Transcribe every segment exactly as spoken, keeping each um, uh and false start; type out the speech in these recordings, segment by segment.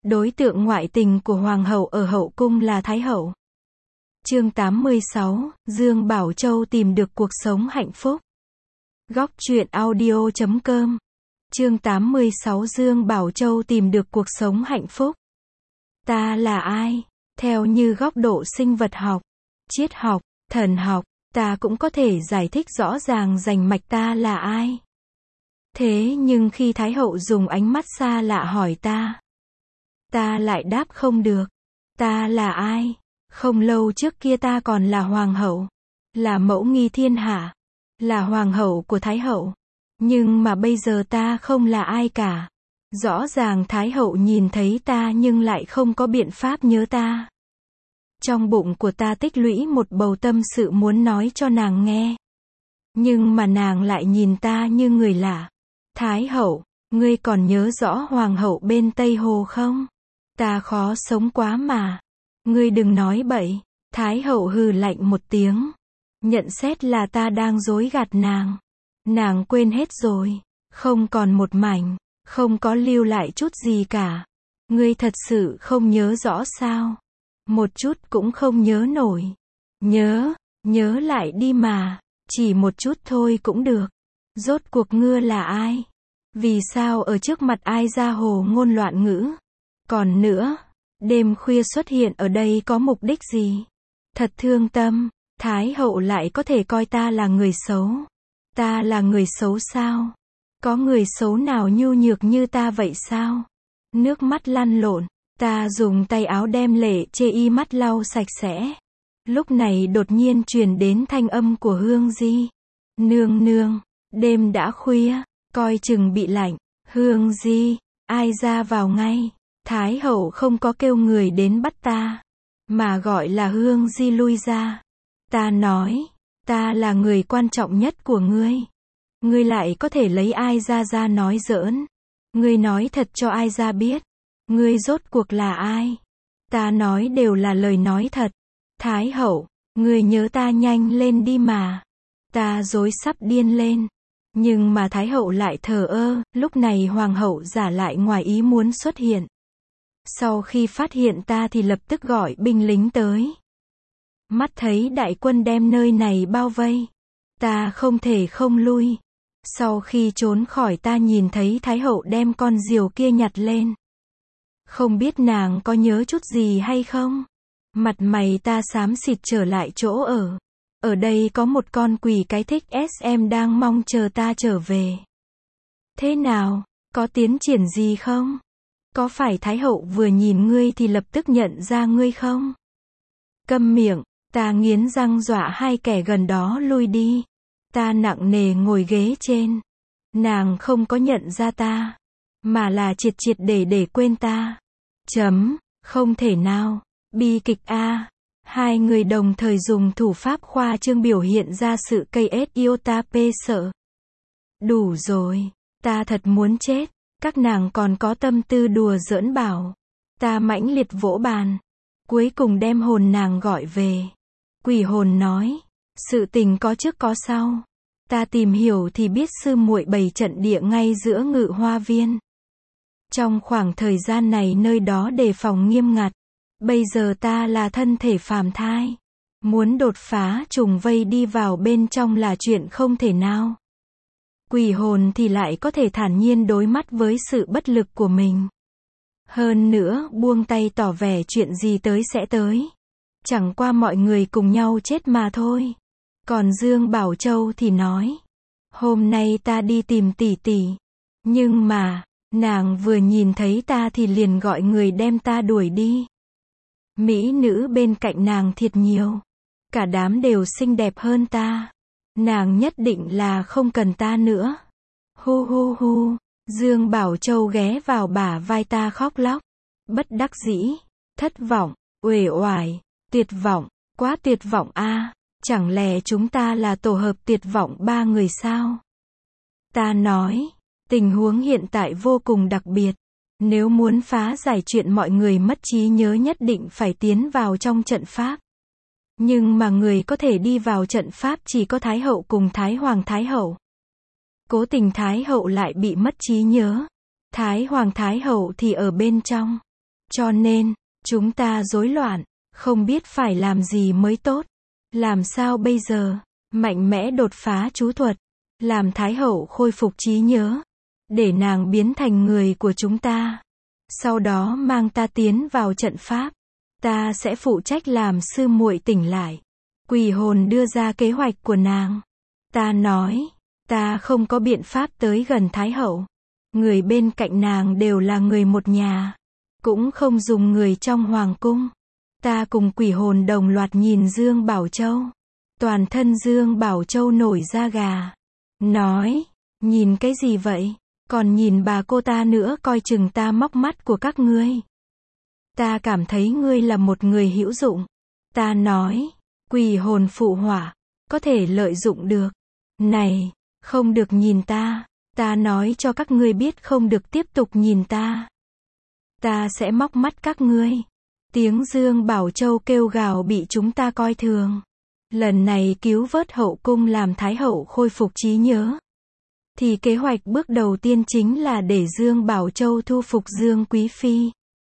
Đối tượng ngoại tình của Hoàng hậu ở hậu cung là Thái hậu. Chương tám mươi sáu, Dương Bảo Châu tìm được cuộc sống hạnh phúc. Góc truyện audio chấm com. Chương tám mươi sáu Dương Bảo Châu tìm được cuộc sống hạnh phúc. Ta là ai? Theo như góc độ sinh vật học, triết học, thần học, ta cũng có thể giải thích rõ ràng rành mạch ta là ai. Thế nhưng khi Thái hậu dùng ánh mắt xa lạ hỏi ta, ta lại đáp không được. Ta là ai? Không lâu trước kia ta còn là hoàng hậu, là mẫu nghi thiên hạ, là hoàng hậu của Thái hậu. Nhưng mà bây giờ ta không là ai cả. Rõ ràng Thái hậu nhìn thấy ta nhưng lại không có biện pháp nhớ ta. Trong bụng của ta tích lũy một bầu tâm sự muốn nói cho nàng nghe. Nhưng mà nàng lại nhìn ta như người lạ. Thái hậu, ngươi còn nhớ rõ hoàng hậu bên Tây Hồ không? Ta khó sống quá mà. Ngươi đừng nói bậy. Thái hậu hừ lạnh một tiếng. Nhận xét là ta đang dối gạt nàng. Nàng quên hết rồi. Không còn một mảnh. Không có lưu lại chút gì cả. Ngươi thật sự không nhớ rõ sao? Một chút cũng không nhớ nổi. Nhớ, nhớ lại đi mà. Chỉ một chút thôi cũng được. Rốt cuộc ngươi là ai? Vì sao ở trước mặt ai ra hồ ngôn loạn ngữ? Còn nữa, đêm khuya xuất hiện ở đây có mục đích gì? Thật thương tâm, Thái hậu lại có thể coi ta là người xấu. Ta là người xấu sao? Có người xấu nào nhu nhược như ta vậy sao? Nước mắt lăn lộn, ta dùng tay áo đem lệ chê y mắt lau sạch sẽ. Lúc này đột nhiên truyền đến thanh âm của Hương Di. Nương nương, đêm đã khuya, coi chừng bị lạnh. Hương Di, ai ra vào ngay. Thái hậu không có kêu người đến bắt ta, mà gọi là Hương Di lui ra. Ta nói, ta là người quan trọng nhất của ngươi. Ngươi lại có thể lấy ai ra ra nói giỡn. Ngươi nói thật cho ai ra biết. Ngươi rốt cuộc là ai? Ta nói đều là lời nói thật. Thái hậu, ngươi nhớ ta nhanh lên đi mà. Ta rối sắp điên lên. Nhưng mà Thái hậu lại thờ ơ. Lúc này hoàng hậu giả lại ngoài ý muốn xuất hiện. Sau khi phát hiện ta thì lập tức gọi binh lính tới. Mắt thấy đại quân đem nơi này bao vây. Ta không thể không lui. Sau khi trốn khỏi ta nhìn thấy Thái hậu đem con diều kia nhặt lên. Không biết nàng có nhớ chút gì hay không? Mặt mày ta xám xịt trở lại chỗ ở. Ở đây có một con quỷ cái thích ét em đang mong chờ ta trở về. Thế nào? Có tiến triển gì không? Có phải Thái hậu vừa nhìn ngươi thì lập tức nhận ra ngươi không? Câm miệng, ta nghiến răng dọa hai kẻ gần đó lui đi. Ta nặng nề ngồi ghế trên. Nàng không có nhận ra ta, mà là triệt triệt để để quên ta. Chấm, không thể nào. Bi kịch a. Hai người đồng thời dùng thủ pháp khoa trương biểu hiện ra sự cây ết yêu ta pê sợ. Đủ rồi, ta thật muốn chết. Các nàng còn có tâm tư đùa giỡn bảo. Ta mãnh liệt vỗ bàn. Cuối cùng đem hồn nàng gọi về. Quỷ hồn nói, sự tình có trước có sau. Ta tìm hiểu thì biết sư muội bày trận địa ngay giữa Ngự Hoa Viên. Trong khoảng thời gian này nơi đó đề phòng nghiêm ngặt. Bây giờ ta là thân thể phàm thai. Muốn đột phá trùng vây đi vào bên trong là chuyện không thể nào. Quỷ hồn thì lại có thể thản nhiên đối mắt với sự bất lực của mình. Hơn nữa buông tay tỏ vẻ chuyện gì tới sẽ tới. Chẳng qua mọi người cùng nhau chết mà thôi. Còn Dương Bảo Châu thì nói. Hôm nay ta đi tìm tỷ tỷ. Nhưng mà, nàng vừa nhìn thấy ta thì liền gọi người đem ta đuổi đi. Mỹ nữ bên cạnh nàng thiệt nhiều. Cả đám đều xinh đẹp hơn ta. Nàng nhất định là không cần ta nữa. Hu hu hu. Dương Bảo Châu ghé vào bả vai ta khóc lóc. Bất đắc dĩ. Thất vọng. Uể oải. Tuyệt vọng. Quá tuyệt vọng a. Chẳng lẽ chúng ta là tổ hợp tuyệt vọng ba người sao? Ta nói. Tình huống hiện tại vô cùng đặc biệt. Nếu muốn phá giải chuyện mọi người mất trí nhớ nhất định phải tiến vào trong trận pháp. Nhưng mà người có thể đi vào trận pháp chỉ có Thái hậu cùng Thái Hoàng Thái hậu. Cố tình Thái hậu lại bị mất trí nhớ. Thái Hoàng Thái hậu thì ở bên trong. Cho nên, chúng ta rối loạn, không biết phải làm gì mới tốt. Làm sao bây giờ? Mạnh mẽ đột phá chú thuật, làm Thái hậu khôi phục trí nhớ, để nàng biến thành người của chúng ta. Sau đó mang ta tiến vào trận pháp. Ta sẽ phụ trách làm sư muội tỉnh lại. Quỷ hồn đưa ra kế hoạch của nàng. Ta nói, ta không có biện pháp tới gần Thái hậu. Người bên cạnh nàng đều là người một nhà. Cũng không dùng người trong hoàng cung. Ta cùng quỷ hồn đồng loạt nhìn Dương Bảo Châu. Toàn thân Dương Bảo Châu nổi da gà. Nói, nhìn cái gì vậy? Còn nhìn bà cô ta nữa, coi chừng ta móc mắt của các ngươi. Ta cảm thấy ngươi là một người hữu dụng. Ta nói, quỷ hồn phụ họa, có thể lợi dụng được. Này, không được nhìn ta. Ta nói cho các ngươi biết không được tiếp tục nhìn ta. Ta sẽ móc mắt các ngươi. Tiếng Dương Bảo Châu kêu gào bị chúng ta coi thường. Lần này cứu vớt hậu cung làm Thái hậu khôi phục trí nhớ. Thì kế hoạch bước đầu tiên chính là để Dương Bảo Châu thu phục Dương Quý Phi.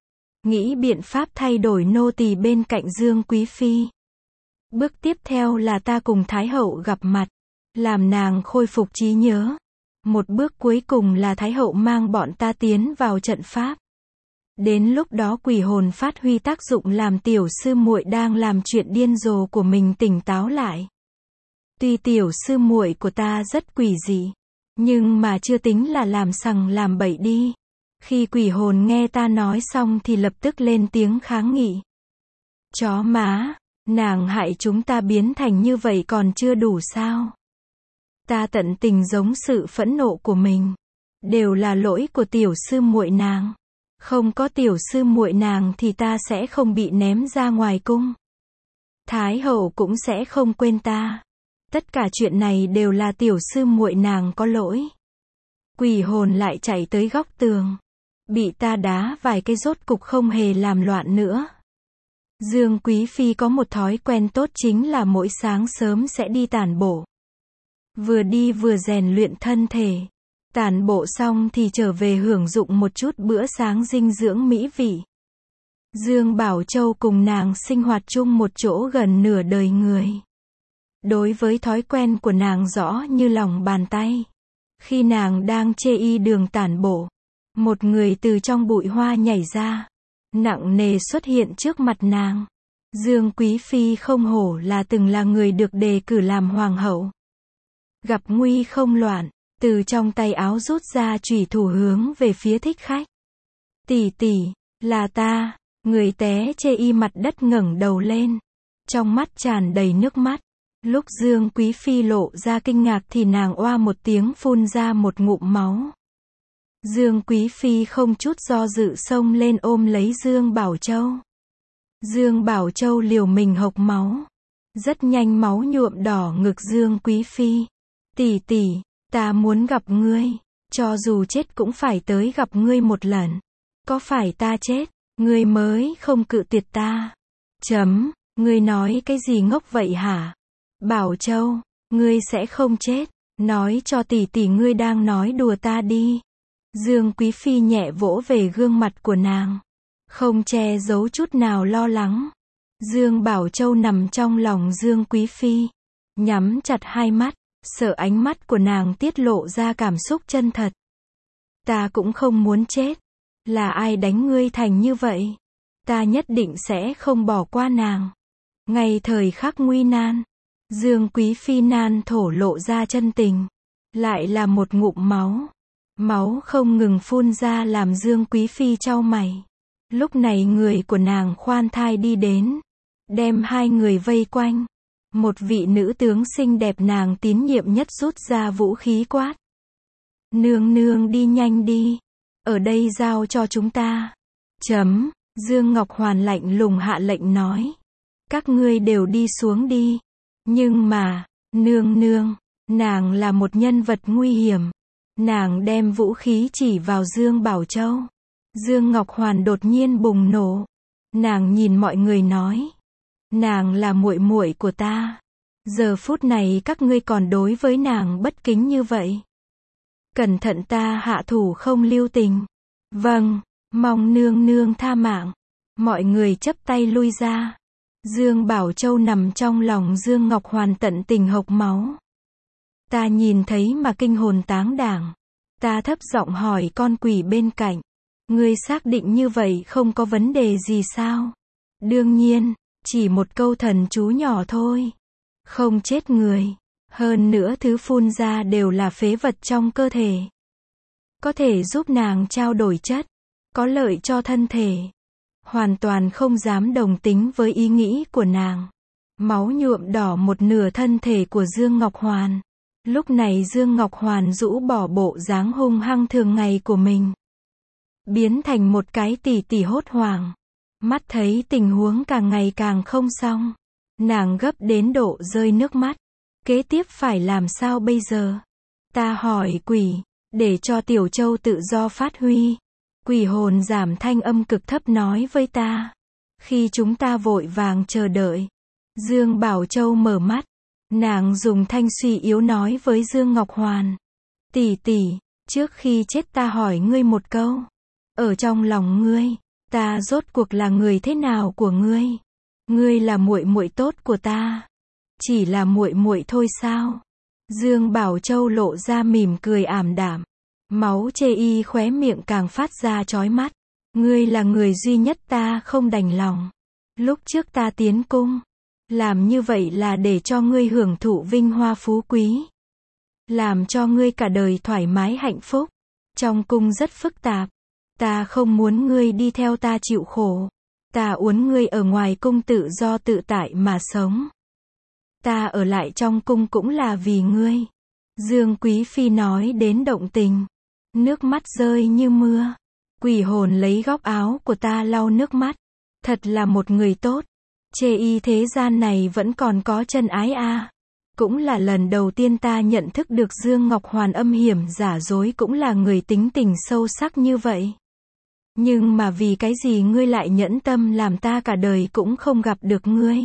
Nghĩ biện pháp thay đổi nô tỳ bên cạnh Dương Quý Phi. Bước tiếp theo là ta cùng Thái hậu gặp mặt. Làm nàng khôi phục trí nhớ. Một bước cuối cùng là Thái hậu mang bọn ta tiến vào trận pháp. Đến lúc đó quỷ hồn phát huy tác dụng làm tiểu sư muội đang làm chuyện điên rồ của mình tỉnh táo lại. Tuy tiểu sư muội của ta rất quỷ dị, nhưng mà chưa tính là làm sằng làm bậy đi. Khi quỷ hồn nghe ta nói xong thì lập tức lên tiếng kháng nghị. Chó má, nàng hại chúng ta biến thành như vậy còn chưa đủ sao? Ta tận tình giống sự phẫn nộ của mình. Đều là lỗi của tiểu sư muội nàng. Không có tiểu sư muội nàng thì ta sẽ không bị ném ra ngoài cung. Thái hậu cũng sẽ không quên ta. Tất cả chuyện này đều là tiểu sư muội nàng có lỗi. Quỷ hồn lại chạy tới góc tường. Bị ta đá vài cái rốt cục không hề làm loạn nữa. Dương Quý Phi có một thói quen tốt chính là mỗi sáng sớm sẽ đi tản bộ. Vừa đi vừa rèn luyện thân thể. Tản bộ xong thì trở về hưởng dụng một chút bữa sáng dinh dưỡng mỹ vị. Dương Bảo Châu cùng nàng sinh hoạt chung một chỗ gần nửa đời người. Đối với thói quen của nàng rõ như lòng bàn tay. Khi nàng đang chê y đường tản bộ, một người từ trong bụi hoa nhảy ra, nặng nề xuất hiện trước mặt nàng. Dương Quý Phi không hổ là từng là người được đề cử làm hoàng hậu. Gặp nguy không loạn, từ trong tay áo rút ra chủy thủ hướng về phía thích khách. Tỷ tỷ, là ta. Người té chê y mặt đất ngẩng đầu lên, trong mắt tràn đầy nước mắt. Lúc Dương Quý Phi lộ ra kinh ngạc thì nàng oa một tiếng phun ra một ngụm máu. Dương Quý Phi không chút do dự xông lên ôm lấy Dương Bảo Châu. Dương Bảo Châu liều mình hộc máu. Rất nhanh máu nhuộm đỏ ngực Dương Quý Phi. Tỷ tỷ, ta muốn gặp ngươi. Cho dù chết cũng phải tới gặp ngươi một lần. Có phải ta chết, ngươi mới không cự tuyệt ta? Chấm, ngươi nói cái gì ngốc vậy hả? Bảo Châu, ngươi sẽ không chết. Nói cho tỷ tỷ ngươi đang nói đùa ta đi. Dương Quý Phi nhẹ vỗ về gương mặt của nàng. Không che giấu chút nào lo lắng. Dương Bảo Châu nằm trong lòng Dương Quý Phi. Nhắm chặt hai mắt, sợ ánh mắt của nàng tiết lộ ra cảm xúc chân thật. Ta cũng không muốn chết. Là ai đánh ngươi thành như vậy? Ta nhất định sẽ không bỏ qua nàng. Ngay thời khắc nguy nan, Dương Quý Phi nan thổ lộ ra chân tình. Lại là một ngụm máu. Máu không ngừng phun ra làm Dương Quý Phi chau mày. Lúc này người của nàng khoan thai đi đến, đem hai người vây quanh. Một vị nữ tướng xinh đẹp nàng tín nhiệm nhất rút ra vũ khí quát. Nương nương đi nhanh đi. Ở đây giao cho chúng ta. Chấm, Dương Ngọc Hoàn lạnh lùng hạ lệnh nói. Các ngươi đều đi xuống đi. Nhưng mà, nương nương, nàng là một nhân vật nguy hiểm. Nàng đem vũ khí chỉ vào Dương Bảo Châu. Dương Ngọc Hoàn đột nhiên bùng nổ. Nàng nhìn mọi người nói. Nàng là muội muội của ta. Giờ phút này các ngươi còn đối với nàng bất kính như vậy. Cẩn thận ta hạ thủ không lưu tình. Vâng, Mong nương nương tha mạng. Mọi người chắp tay lui ra. Dương Bảo Châu nằm trong lòng Dương Ngọc Hoàn tận tình hộc máu. Ta nhìn thấy mà kinh hồn táng đảm. Ta thấp giọng hỏi con quỷ bên cạnh. Ngươi xác định như vậy không có vấn đề gì sao? Đương nhiên, chỉ một câu thần chú nhỏ thôi. Không chết người. Hơn nữa thứ phun ra đều là phế vật trong cơ thể. Có thể giúp nàng trao đổi chất. Có lợi cho thân thể. Hoàn toàn không dám đồng tính với ý nghĩ của nàng. Máu nhuộm đỏ một nửa thân thể của Dương Ngọc Hoàn. Lúc này Dương Ngọc Hoàn rũ bỏ bộ dáng hung hăng thường ngày của mình. Biến thành một cái tỷ tỷ hốt hoảng. Mắt thấy tình huống càng ngày càng không xong. Nàng gấp đến độ rơi nước mắt. Kế tiếp phải làm sao bây giờ? Ta hỏi quỷ, để cho Tiểu Châu tự do phát huy. Quỷ hồn giảm thanh âm cực thấp nói với ta. Khi chúng ta vội vàng chờ đợi. Dương Bảo Châu mở mắt. Nàng dùng thanh suy yếu nói với Dương Ngọc Hoàn. Tỷ tỷ, trước khi chết ta hỏi ngươi một câu. Ở trong lòng ngươi, ta rốt cuộc là người thế nào của ngươi? Ngươi là muội muội tốt của ta. Chỉ là muội muội thôi sao? Dương Bảo Châu lộ ra mỉm cười ảm đạm. Máu chê y khóe miệng càng phát ra chói mắt. Ngươi là người duy nhất ta không đành lòng. Lúc trước ta tiến cung. Làm như vậy là để cho ngươi hưởng thụ vinh hoa phú quý. Làm cho ngươi cả đời thoải mái hạnh phúc. Trong cung rất phức tạp. Ta không muốn ngươi đi theo ta chịu khổ. Ta muốn ngươi ở ngoài cung tự do tự tại mà sống. Ta ở lại trong cung cũng là vì ngươi. Dương Quý Phi nói đến động tình. Nước mắt rơi như mưa. Quỷ hồn lấy góc áo của ta lau nước mắt. Thật là một người tốt. Chê y thế gian này vẫn còn có chân ái a. À. Cũng là lần đầu tiên ta nhận thức được Dương Ngọc Hoàn âm hiểm giả dối cũng là người tính tình sâu sắc như vậy. Nhưng mà vì cái gì ngươi lại nhẫn tâm làm ta cả đời cũng không gặp được ngươi?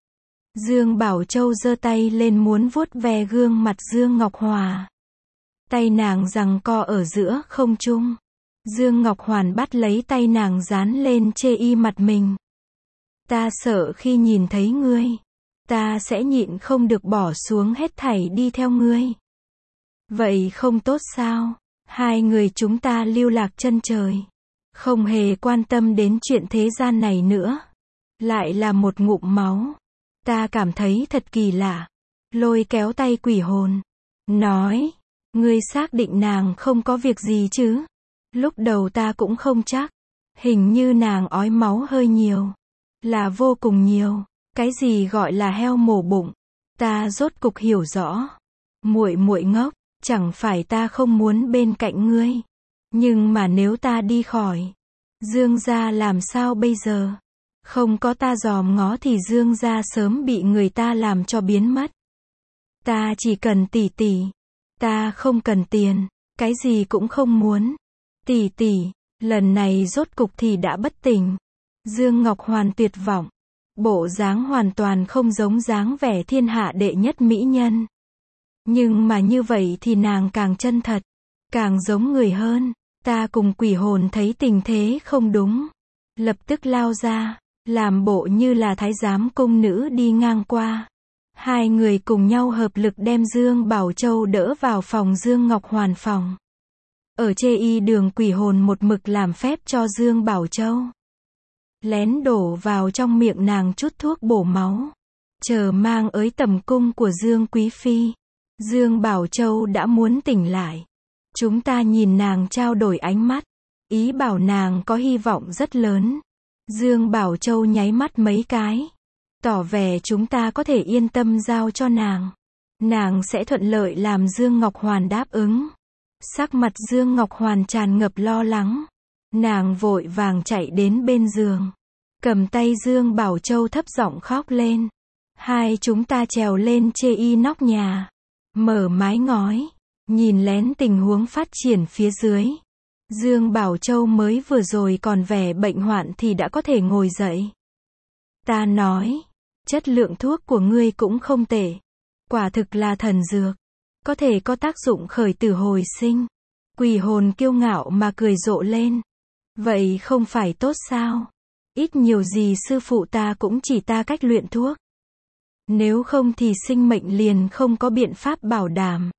Dương Bảo Châu giơ tay lên muốn vuốt ve gương mặt Dương Ngọc Hòa. Tay nàng giằng co ở giữa không trung. Dương Ngọc Hoàn bắt lấy tay nàng dán lên chê y mặt mình. Ta sợ khi nhìn thấy ngươi, ta sẽ nhịn không được bỏ xuống hết thảy đi theo ngươi. Vậy không tốt sao? Hai người chúng ta lưu lạc chân trời. Không hề quan tâm đến chuyện thế gian này nữa. Lại là một ngụm máu. Ta cảm thấy thật kỳ lạ. Lôi kéo tay quỷ hồn. Nói. Ngươi xác định nàng không có việc gì chứ? Lúc đầu ta cũng không chắc. Hình như nàng ói máu hơi nhiều. Là vô cùng nhiều. Cái gì gọi là heo mổ bụng? Ta rốt cục hiểu rõ. Muội muội ngốc. Chẳng phải ta không muốn bên cạnh ngươi. Nhưng mà nếu ta đi khỏi. Dương gia làm sao bây giờ? Không có ta dòm ngó thì Dương gia sớm bị người ta làm cho biến mất. Ta chỉ cần tỷ tỷ. Ta không cần tiền. Cái gì cũng không muốn. Tỷ tỷ. Lần này rốt cục thì đã bất tỉnh. Dương Ngọc Hoàn tuyệt vọng. Bộ dáng hoàn toàn không giống dáng vẻ thiên hạ đệ nhất mỹ nhân. Nhưng mà như vậy thì nàng càng chân thật. Càng giống người hơn. Ta cùng quỷ hồn thấy tình thế không đúng. Lập tức lao ra. Làm bộ như là thái giám cung nữ đi ngang qua. Hai người cùng nhau hợp lực đem Dương Bảo Châu đỡ vào phòng Dương Ngọc Hoàn phòng. Ở chê y đường quỷ hồn một mực làm phép cho Dương Bảo Châu. Lén đổ vào trong miệng nàng chút thuốc bổ máu. Chờ mang ới tầm cung của Dương Quý Phi. Dương Bảo Châu đã muốn tỉnh lại. Chúng ta nhìn nàng trao đổi ánh mắt. Ý bảo nàng có hy vọng rất lớn. Dương Bảo Châu nháy mắt mấy cái. Tỏ vẻ chúng ta có thể yên tâm giao cho nàng. Nàng sẽ thuận lợi làm Dương Ngọc Hoàn đáp ứng. Sắc mặt Dương Ngọc Hoàn tràn ngập lo lắng. Nàng vội vàng chạy đến bên giường. Cầm tay Dương Bảo Châu thấp giọng khóc lên. Hai chúng ta trèo lên chê y nóc nhà. Mở mái ngói. Nhìn lén tình huống phát triển phía dưới. Dương Bảo Châu mới vừa rồi còn vẻ bệnh hoạn thì đã có thể ngồi dậy. Ta nói. Chất lượng thuốc của ngươi cũng không tệ. Quả thực là thần dược. Có thể có tác dụng khởi tử hồi sinh. Quỷ hồn kiêu ngạo mà cười rộ lên. Vậy không phải tốt sao? Ít nhiều gì sư phụ ta cũng chỉ ta cách luyện thuốc. Nếu không thì sinh mệnh liền không có biện pháp bảo đảm.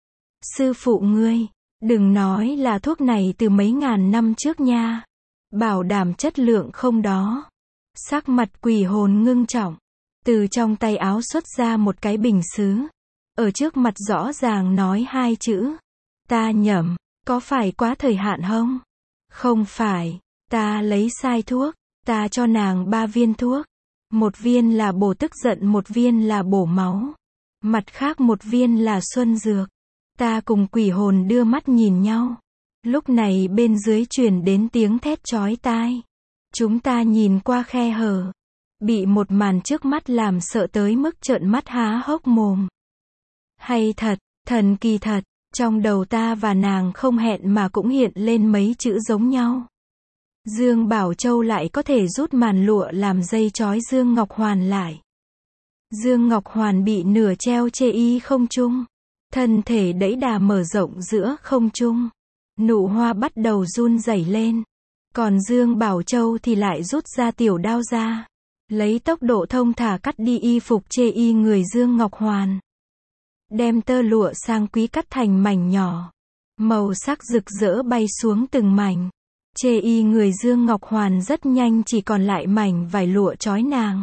Sư phụ ngươi, đừng nói là thuốc này từ mấy ngàn năm trước nha. Bảo đảm chất lượng không đó. Sắc mặt quỷ hồn ngưng trọng. Từ trong tay áo xuất ra một cái bình sứ. Ở trước mặt rõ ràng nói hai chữ. Ta nhẩm, có phải quá thời hạn không? Không phải, ta lấy sai thuốc. Ta cho nàng ba viên thuốc. Một viên là bổ tức giận, một viên là bổ máu. Mặt khác một viên là xuân dược. Ta cùng quỷ hồn đưa mắt nhìn nhau. Lúc này bên dưới truyền đến tiếng thét chói tai. Chúng ta nhìn qua khe hở. Bị một màn trước mắt làm sợ tới mức trợn mắt há hốc mồm. Hay thật, thần kỳ thật, trong đầu ta và nàng không hẹn mà cũng hiện lên mấy chữ giống nhau. Dương Bảo Châu lại có thể rút màn lụa làm dây trói Dương Ngọc Hoàn lại. Dương Ngọc Hoàn bị nửa treo chê y không trung. Thân thể đẫy đà mở rộng giữa không trung. Nụ hoa bắt đầu run rẩy lên. Còn Dương Bảo Châu thì lại rút ra tiểu đao ra. Lấy tốc độ thông thả cắt đi y phục chê y người Dương Ngọc Hoàn. Đem tơ lụa sang quý cắt thành mảnh nhỏ. Màu sắc rực rỡ bay xuống từng mảnh. Chê y người Dương Ngọc Hoàn rất nhanh chỉ còn lại mảnh vải lụa trói nàng.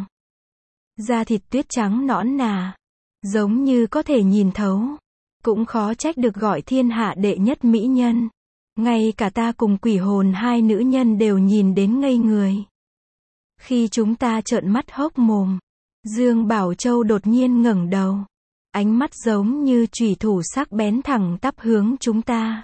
Da thịt tuyết trắng nõn nà. Giống như có thể nhìn thấu. Cũng khó trách được gọi thiên hạ đệ nhất mỹ nhân. Ngay cả ta cùng quỷ hồn hai nữ nhân đều nhìn đến ngây người. Khi chúng ta trợn mắt hốc mồm, Dương Bảo Châu đột nhiên ngẩng đầu. Ánh mắt giống như chủy thủ sắc bén thẳng tắp hướng chúng ta.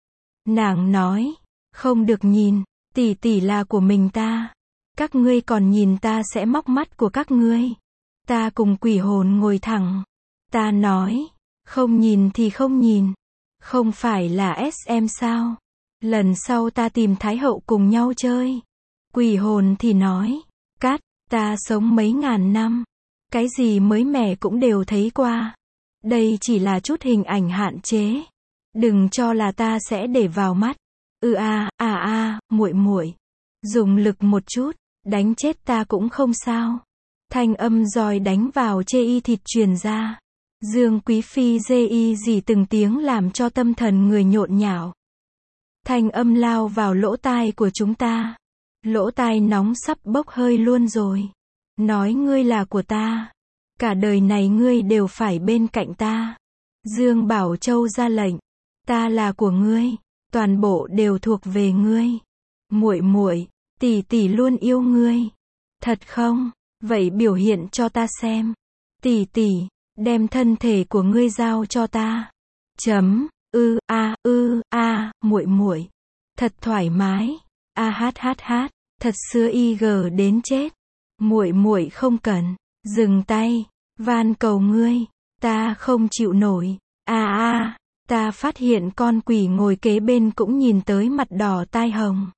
Nàng nói, không được nhìn, tỷ tỷ là của mình ta. Các ngươi còn nhìn ta sẽ móc mắt của các ngươi. Ta cùng quỷ hồn ngồi thẳng. Ta nói, không nhìn thì không nhìn. Không phải là ét em sao? Lần sau ta tìm Thái Hậu cùng nhau chơi. Quỷ hồn thì nói, cát, ta sống mấy ngàn năm. Cái gì mới mẻ cũng đều thấy qua. Đây chỉ là chút hình ảnh hạn chế. Đừng cho là ta sẽ để vào mắt. Ừ a, à a, muội muội. Dùng lực một chút, đánh chết ta cũng không sao. Thanh âm roi đánh vào chê y thịt truyền ra. Dương Quý Phi dê y gì từng tiếng làm cho tâm thần người nhộn nhạo. Thanh âm lao vào lỗ tai của chúng ta. Lỗ tai nóng sắp bốc hơi luôn rồi. Nói ngươi là của ta. Cả đời này ngươi đều phải bên cạnh ta. Dương Bảo Châu ra lệnh. Ta là của ngươi. Toàn bộ đều thuộc về ngươi. Muội muội, tỷ tỷ luôn yêu ngươi. Thật không? Vậy biểu hiện cho ta xem. Tỷ tỷ, đem thân thể của ngươi giao cho ta. Chấm, ư, a, ư, a, muội muội. Thật thoải mái. A hát hát hát, thật xưa y gờ đến chết. Muội muội không cần, dừng tay, van cầu ngươi, ta không chịu nổi. A a, ta phát hiện con quỷ ngồi kế bên cũng nhìn tới mặt đỏ tai hồng.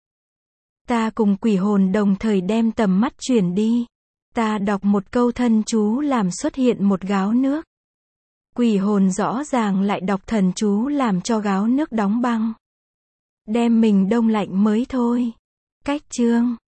Ta cùng quỷ hồn đồng thời đem tầm mắt chuyển đi. Ta đọc một câu thân chú làm xuất hiện một gáo nước. Quỷ hồn rõ ràng lại đọc thần chú làm cho gáo nước đóng băng. Đem mình đông lạnh mới thôi. Cách chương